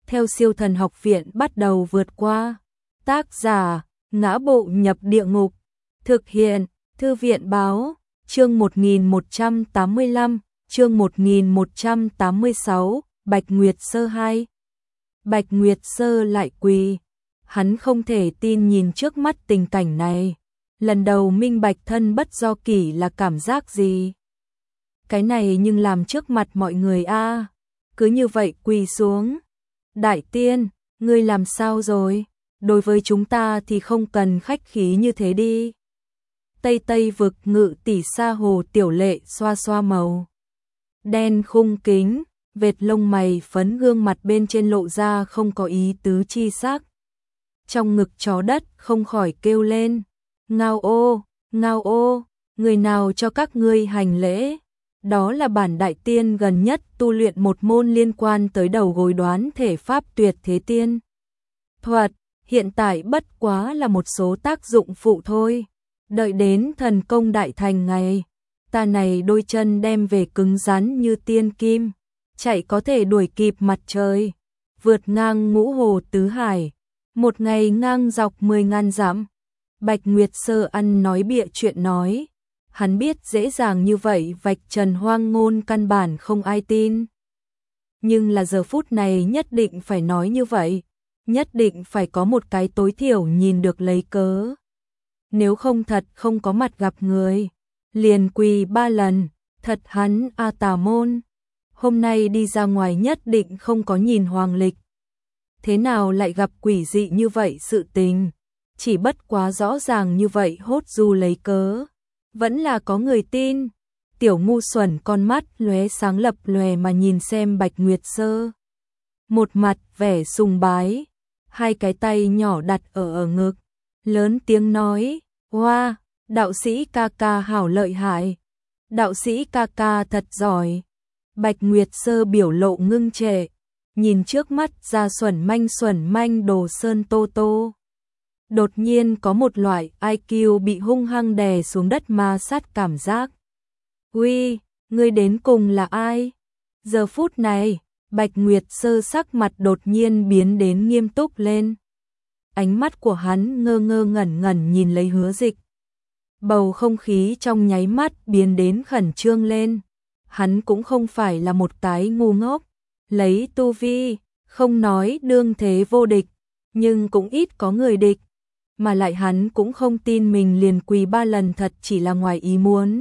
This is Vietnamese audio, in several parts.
theo Siêu Thần Học Viện bắt đầu vượt qua. Tác giả: Ngã Bộ Nhập Địa Ngục. Thực hiện: Thư viện báo. Chương 1185, chương 1186, Bạch Nguyệt Sơ 2. Bạch Nguyệt Sơ lại quỳ. Hắn không thể tin nhìn trước mắt tình cảnh này. Lần đầu minh bạch thân bất do kỷ là cảm giác gì. Cái này nhưng làm trước mặt mọi người a, cứ như vậy quỳ xuống. Đại tiên, ngươi làm sao rồi? Đối với chúng ta thì không cần khách khí như thế đi. Tây Tây vực Ngự tỷ Sa Hồ Tiểu Lệ xoa xoa màu đen khung kính, vệt lông mày phấn, gương mặt bên trên lộ ra không có ý tứ chi sắc. Trong ngực chó đất không khỏi kêu lên, ngao ô, người nào cho các ngươi hành lễ? Đó là bản đại tiên gần nhất tu luyện một môn liên quan tới đầu gối đoán thể pháp tuyệt thế tiên thuật, hiện tại bất quá là một số tác dụng phụ thôi. Đợi đến thần công đại thành ngày, ta này đôi chân đem về cứng rắn như tiên kim, chạy có thể đuổi kịp mặt trời, vượt ngang ngũ hồ tứ hải, một ngày ngang dọc 10.000 dặm. Bạch Nguyệt Sơ ăn nói bịa chuyện nói, hắn biết dễ dàng như vậy vạch trần hoang ngôn căn bản không ai tin. Nhưng là giờ phút này nhất định phải nói như vậy, nhất định phải có một cái tối thiểu nhìn được lấy cớ. Nếu không thật không có mặt gặp người, liền quỳ 3 lần, thật hắn a tà môn. Hôm nay đi ra ngoài nhất định không có nhìn hoàng lịch. Thế nào lại gặp quỷ dị như vậy sự tình, chỉ bất quá rõ ràng như vậy hốt du lấy cớ. Vẫn là có người tin. Tiểu ngu xuẩn con mắt lóe sáng lập lòe mà nhìn xem Bạch Nguyệt Sơ. Một mặt vẻ sùng bái, hai cái tay nhỏ đặt ở ngực, lớn tiếng nói, wow, đạo sĩ ca ca hảo lợi hại, đạo sĩ ca ca thật giỏi. Bạch Nguyệt Sơ biểu lộ ngưng trệ, nhìn trước mắt ra xuẩn manh Đồ Sơn Tô Tô. Đột nhiên có một loại IQ bị hung hăng đè xuống đất ma sát cảm giác. Uy, ngươi đến cùng là ai? Giờ phút này, Bạch Nguyệt Sơ sắc mặt đột nhiên biến đến nghiêm túc lên. Ánh mắt của hắn ngơ ngẩn nhìn lấy Hứa Dịch. Bầu không khí trong nháy mắt biến đến khẩn trương lên. Hắn cũng không phải là một cái ngu ngốc. Lấy tu vi, không nói đương thế vô địch, nhưng cũng ít có người địch. Mà lại hắn cũng không tin mình liền quỳ 3 lần thật chỉ là ngoài ý muốn.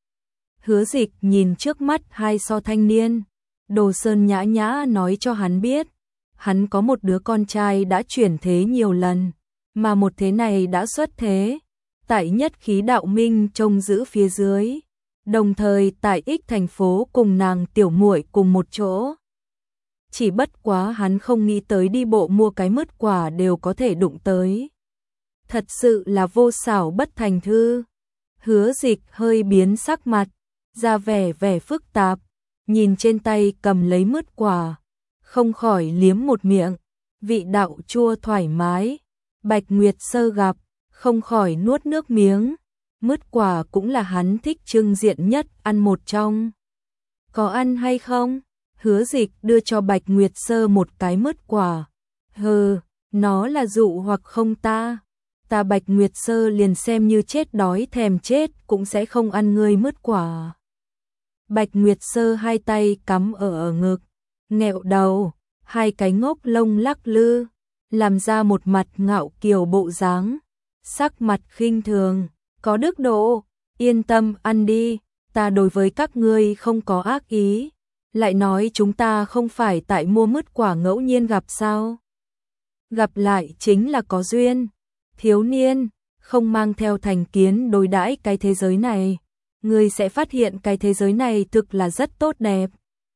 Hứa Dịch nhìn trước mắt hai so thanh niên. Đồ Sơn nhã nhã nói cho hắn biết, hắn có một đứa con trai đã chuyển thế nhiều lần, mà một thế này đã xuất thế, tại Nhất Khí Đạo Minh trông giữ phía dưới, đồng thời tại Ích thành phố cùng nàng tiểu muội cùng một chỗ. Chỉ bất quá hắn không nghĩ tới đi bộ mua cái mứt quả đều có thể đụng tới. Thật sự là vô xảo bất thành thư. Hứa Dịch hơi biến sắc mặt, ra vẻ phức tạp, nhìn trên tay cầm lấy mứt quả, không khỏi liếm một miệng, vị đạo chua thoải mái. Bạch Nguyệt Sơ gặp, không khỏi nuốt nước miếng, mứt quả cũng là hắn thích trưng diện nhất ăn một trong. Có ăn hay không? Hứa Dịch đưa cho Bạch Nguyệt Sơ một cái mứt quả. Hừ, nó là dụ hoặc không ta Bạch Nguyệt Sơ liền xem như chết đói thèm chết cũng sẽ không ăn ngươi mứt quả. Bạch Nguyệt Sơ hai tay cắm ở ngực, nghẹo đầu, hai cái ngốc lông lắc lư, làm ra một mặt ngạo kiều bộ dáng, sắc mặt khinh thường, có đức độ, yên tâm ăn đi, ta đối với các ngươi không có ác ý, lại nói chúng ta không phải tại mua mứt quả ngẫu nhiên gặp sao? Gặp lại chính là có duyên. Thiếu niên, không mang theo thành kiến đối đãi cái thế giới này, ngươi sẽ phát hiện cái thế giới này thực là rất tốt đẹp.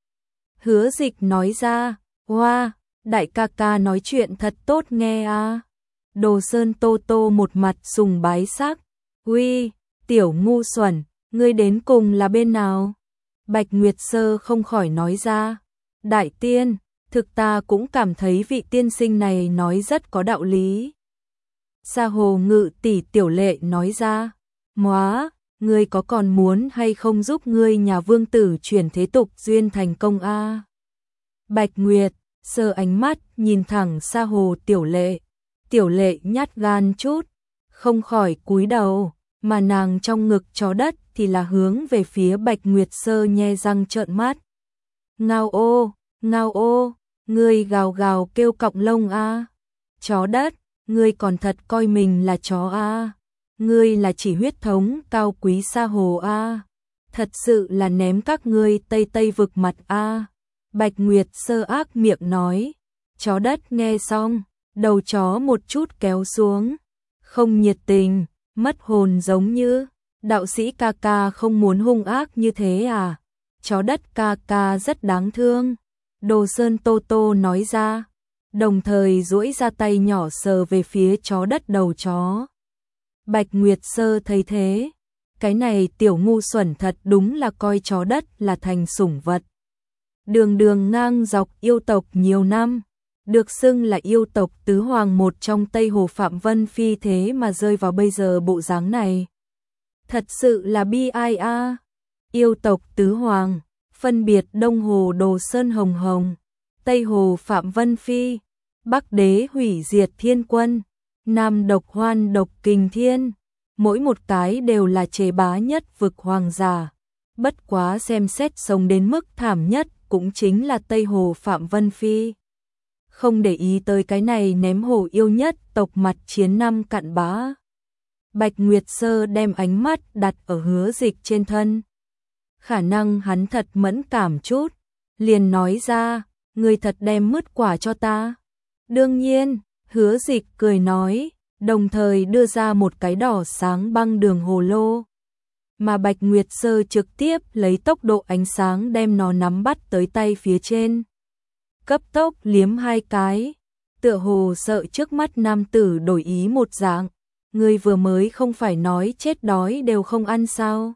Hứa Dịch nói ra, wow, đại ca ca nói chuyện thật tốt nghe à. Đồ Sơn Tô Tô một mặt sùng bái sắc, uy, tiểu ngu xuẩn, ngươi đến cùng là bên nào? Bạch Nguyệt Sơ không khỏi nói ra, đại tiên, thực ta cũng cảm thấy vị tiên sinh này nói rất có đạo lý. Sa Hồ Ngự tỷ Tiểu Lệ nói ra, móa, ngươi có còn muốn hay không giúp ngươi nhà vương tử chuyển thế tục duyên thành công a? Bạch Nguyệt Sơ ánh mắt nhìn thẳng Sa Hồ Tiểu Lệ nhát gan chút, không khỏi cúi đầu, mà nàng trong ngực chó đất thì là hướng về phía Bạch Nguyệt Sơ nhe răng trợn mắt. Ngao ô, ngươi gào gào kêu cọng lông a. Chó đất, ngươi còn thật coi mình là chó a. Ngươi là chỉ huyết thống cao quý Sa Hồ a. Thật sự là ném các ngươi Tây vực mặt a. Bạch Nguyệt Sơ ác miệng nói. Chó đất nghe xong, đầu chó một chút kéo xuống, không nhiệt tình, mất hồn giống như, đạo sĩ ca ca không muốn hung ác như thế à? Chó đất ca ca rất đáng thương. Đồ Sơn Tô Tô nói ra, đồng thời duỗi ra tay nhỏ sờ về phía chó đất đầu chó. Bạch Nguyệt Sơ thấy thế, cái này tiểu ngu xuẩn thật đúng là coi chó đất là thành sủng vật. Đường ngang dọc yêu tộc nhiều năm, được xưng là yêu tộc tứ hoàng một trong Tây Hồ Phạm Vân Phi, thế mà rơi vào bây giờ bộ dáng này. Thật sự là bi ai a. Yêu tộc tứ hoàng, phân biệt Đông Hồ Đồ Sơn Hồng Hồng, Tây Hồ Phạm Vân Phi, Bắc Đế Hủy Diệt Thiên Quân, Nam Độc Hoan Độc Kình Thiên, mỗi một cái đều là chế bá nhất vực hoàng giả. Bất quá xem xét sống đến mức thảm nhất cũng chính là Tây Hồ Phạm Vân Phi. Không để ý tới cái này ném hồ yêu nhất tộc mặt chiến năm cặn bã. Bạch Nguyệt Sơ đem ánh mắt đặt ở Hứa Dịch trên thân. Khả năng hắn thật mẫn cảm chút, liền nói ra, ngươi thật đem mứt quả cho ta. Đương nhiên, Hứa Dịch cười nói, đồng thời đưa ra một cái đỏ sáng băng đường hồ lô. Mà Bạch Nguyệt Sơ trực tiếp lấy tốc độ ánh sáng đem nó nắm bắt tới tay phía trên. Cấp tốc liếm hai cái, tựa hồ sợ trước mắt nam tử đổi ý một dạng. Ngươi vừa mới không phải nói chết đói đều không ăn sao?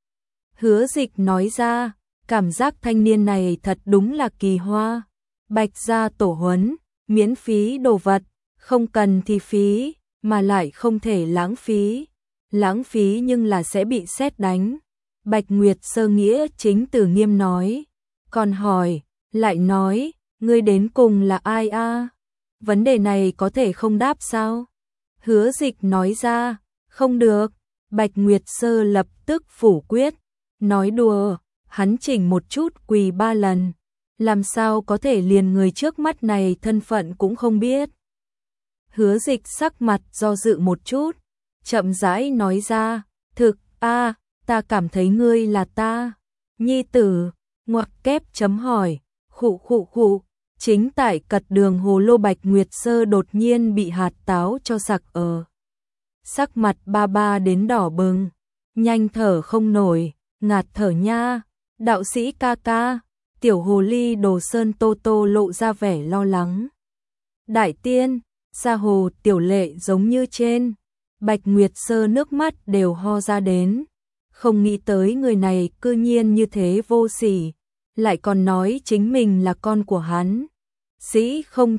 Hứa Dịch nói ra, cảm giác thanh niên này thật đúng là kỳ hoa. Bạch gia tổ huấn, miễn phí đồ vật, không cần thì phí, mà lại không thể lãng phí. Lãng phí nhưng là sẽ bị sét đánh. Bạch Nguyệt Sơ nghĩa chính từ nghiêm nói, còn hỏi, lại nói, ngươi đến cùng là ai a? Vấn đề này có thể không đáp sao? Hứa Dịch nói ra, không được. Bạch Nguyệt Sơ lập tức phủ quyết, nói đùa, hắn chỉnh một chút quỳ 3 lần, làm sao có thể liền người trước mắt này thân phận cũng không biết. Hứa Dịch sắc mặt do dự một chút, chậm rãi nói ra, thực, ta cảm thấy ngươi là ta. Nhi tử, ngoặc kép chấm hỏi, khụ. Chính tại cật đường hồ lô Bạch Nguyệt Sơ đột nhiên bị hạt táo cho sặc ở. Sắc mặt ba đến đỏ bừng, nhanh thở không nổi, ngạt thở nha. Đạo sĩ ca ca, tiểu hồ ly Đồ Sơn Tô Tô lộ ra vẻ lo lắng. Đại tiên, Sa Hồ Tiểu Lệ giống như trên. Bạch Nguyệt Sơ nước mắt đều ho ra đến. Không nghĩ tới người này cư nhiên như thế vô sỉ, lại còn nói chính mình là con của hắn. Sĩ không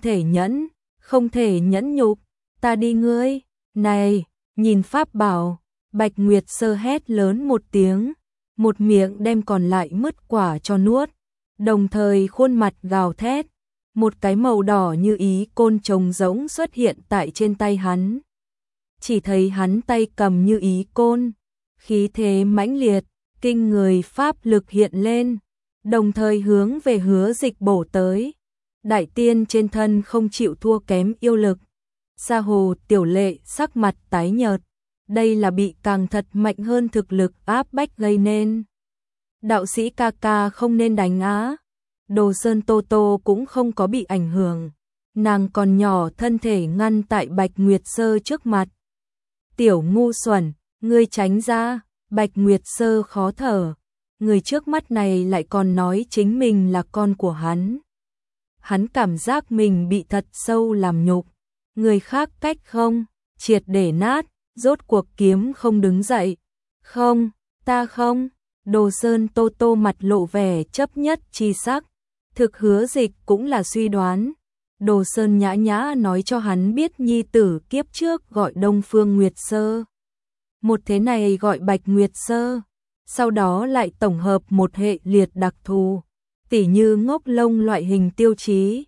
thể nhẫn nhục, ta đi ngươi. Này, nhìn pháp bảo. Bạch Nguyệt Sơ hét lớn một tiếng, một miệng đem còn lại mứt quả cho nuốt, đồng thời khuôn mặt gào thét. Một cái màu đỏ như ý côn trùng giống xuất hiện tại trên tay hắn. Chỉ thấy hắn tay cầm như ý côn, khí thế mãnh liệt, kinh người pháp lực hiện lên, đồng thời hướng về Hứa Dịch bổ tới. Đại tiên trên thân không chịu thua kém yêu lực. Sa Hồ Tiểu Lệ sắc mặt tái nhợt, đây là bị càng thật mạnh hơn thực lực áp bách gây nên. Đạo sĩ ca ca không nên đánh á. Đồ Sơn Tô Tô cũng không có bị ảnh hưởng, nàng còn nhỏ thân thể ngăn tại Bạch Nguyệt Sơ trước mặt. Tiểu ngu xuẩn, ngươi tránh ra. Bạch Nguyệt Sơ khó thở, người trước mắt này lại còn nói chính mình là con của hắn. Hắn cảm giác mình bị thật sâu làm nhục, người khác cách không, triệt để nát, rốt cuộc kiếm không đứng dậy. Không, ta không. Đồ Sơn Tô Tô mặt lộ vẻ chấp nhất chi sắc, thực Hứa Dịch cũng là suy đoán. Đồ Sơn nhã nhã nói cho hắn biết nhi tử kiếp trước gọi Đông Phương Nguyệt Sơ, một thế này gọi Bạch Nguyệt Sơ, sau đó lại tổng hợp một hệ liệt đặc thù, tỉ như ngốc lông loại hình tiêu chí,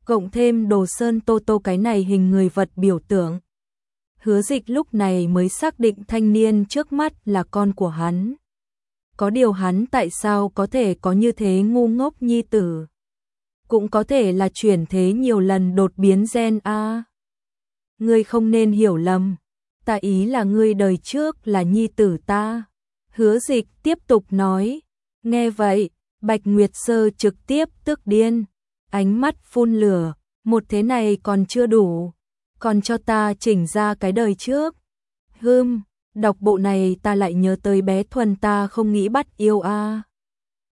cộng thêm Đồ Sơn Tô Tô cái này hình người vật biểu tượng. Hứa Dịch lúc này mới xác định thanh niên trước mắt là con của hắn. Có điều hắn tại sao có thể có như thế ngu ngốc nhi tử? Cũng có thể là chuyển thế nhiều lần đột biến gen a. Ngươi không nên hiểu lầm, ta ý là ngươi đời trước là nhi tử ta. Hứa Dịch tiếp tục nói. Nghe vậy, Bạch Nguyệt Sơ trực tiếp tức điên, ánh mắt phun lửa, một thế này còn chưa đủ, còn cho ta chỉnh ra cái đời trước. Đọc bộ này ta lại nhớ tới bé Thuần ta không nghĩ bắt yêu a.